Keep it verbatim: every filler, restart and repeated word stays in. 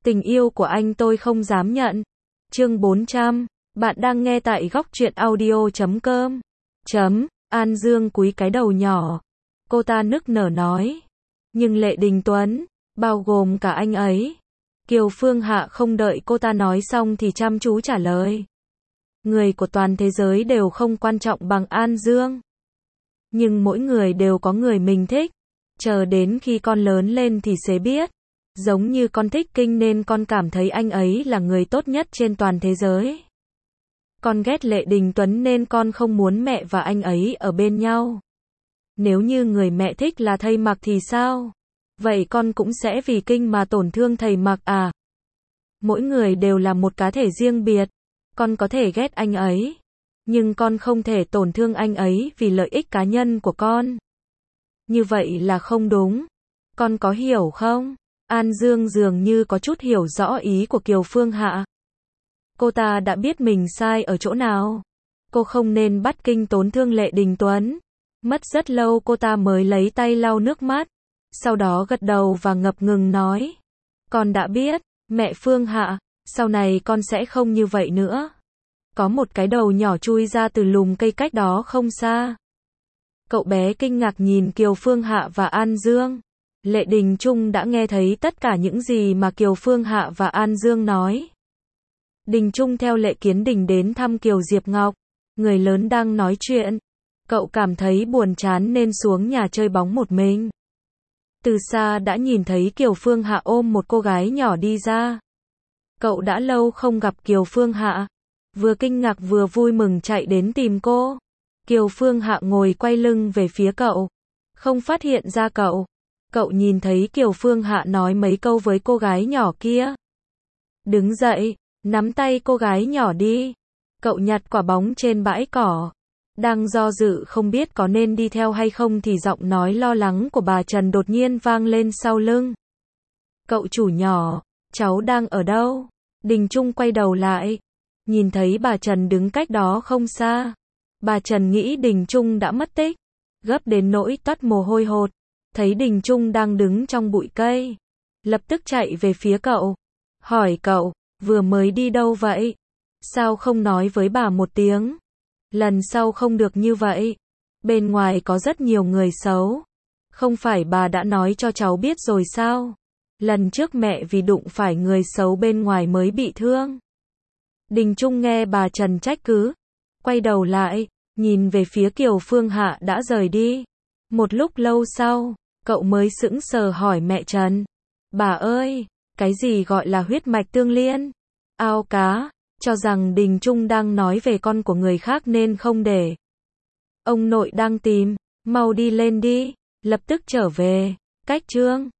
Tình yêu của anh tôi không dám nhận. Chương bốn trăm. Bạn đang nghe tại góc truyện audio chấm com. Chấm. An Dương cúi cái đầu nhỏ. Cô ta nức nở nói. Nhưng Lệ Đình Tuấn, bao gồm cả anh ấy. Kiều Phương Hạ không đợi cô ta nói xong thì chăm chú trả lời. Người của toàn thế giới đều không quan trọng bằng An Dương. Nhưng mỗi người đều có người mình thích. Chờ đến khi con lớn lên thì sẽ biết. Giống như con thích Kinh nên con cảm thấy anh ấy là người tốt nhất trên toàn thế giới. Con ghét Lệ Đình Tuấn nên con không muốn mẹ và anh ấy ở bên nhau. Nếu như người mẹ thích là thầy Mặc thì sao? Vậy con cũng sẽ vì Kinh mà tổn thương thầy Mặc à? Mỗi người đều là một cá thể riêng biệt. Con có thể ghét anh ấy. Nhưng con không thể tổn thương anh ấy vì lợi ích cá nhân của con. Như vậy là không đúng. Con có hiểu không? An Dương dường như có chút hiểu rõ ý của Kiều Phương Hạ. Cô ta đã biết mình sai ở chỗ nào. Cô không nên bắt Kinh tổn thương Lệ Đình Tuấn. Mất rất lâu cô ta mới lấy tay lau nước mắt. Sau đó gật đầu và ngập ngừng nói. Con đã biết, mẹ Phương Hạ, sau này con sẽ không như vậy nữa. Có một cái đầu nhỏ chui ra từ lùm cây cách đó không xa. Cậu bé kinh ngạc nhìn Kiều Phương Hạ và An Dương. Lệ Đình Trung đã nghe thấy tất cả những gì mà Kiều Phương Hạ và An Dương nói. Đình Trung theo Lệ Kiến Đình đến thăm Kiều Diệp Ngọc. Người lớn đang nói chuyện. Cậu cảm thấy buồn chán nên xuống nhà chơi bóng một mình. Từ xa đã nhìn thấy Kiều Phương Hạ ôm một cô gái nhỏ đi ra. Cậu đã lâu không gặp Kiều Phương Hạ. Vừa kinh ngạc vừa vui mừng chạy đến tìm cô. Kiều Phương Hạ ngồi quay lưng về phía cậu. Không phát hiện ra cậu. Cậu nhìn thấy Kiều Phương Hạ nói mấy câu với cô gái nhỏ kia. Đứng dậy, nắm tay cô gái nhỏ đi. Cậu nhặt quả bóng trên bãi cỏ. Đang do dự không biết có nên đi theo hay không thì giọng nói lo lắng của bà Trần đột nhiên vang lên sau lưng. Cậu chủ nhỏ, cháu đang ở đâu? Đình Trung quay đầu lại. Nhìn thấy bà Trần đứng cách đó không xa. Bà Trần nghĩ Đình Trung đã mất tích. Gấp đến nỗi toát mồ hôi hột. Thấy Đình Trung đang đứng trong bụi cây. Lập tức chạy về phía cậu. Hỏi cậu, vừa mới đi đâu vậy? Sao không nói với bà một tiếng? Lần sau không được như vậy. Bên ngoài có rất nhiều người xấu. Không phải bà đã nói cho cháu biết rồi sao? Lần trước mẹ vì đụng phải người xấu bên ngoài mới bị thương. Đình Trung nghe bà Trần trách cứ. Quay đầu lại, nhìn về phía Kiều Phương Hạ đã rời đi. Một lúc lâu sau, cậu mới sững sờ hỏi mẹ Trần. Bà ơi, cái gì gọi là huyết mạch tương liên? Ao cá, cho rằng Đình Trung đang nói về con của người khác nên không để. Ông nội đang tìm, mau đi lên đi, lập tức trở về. Cách chương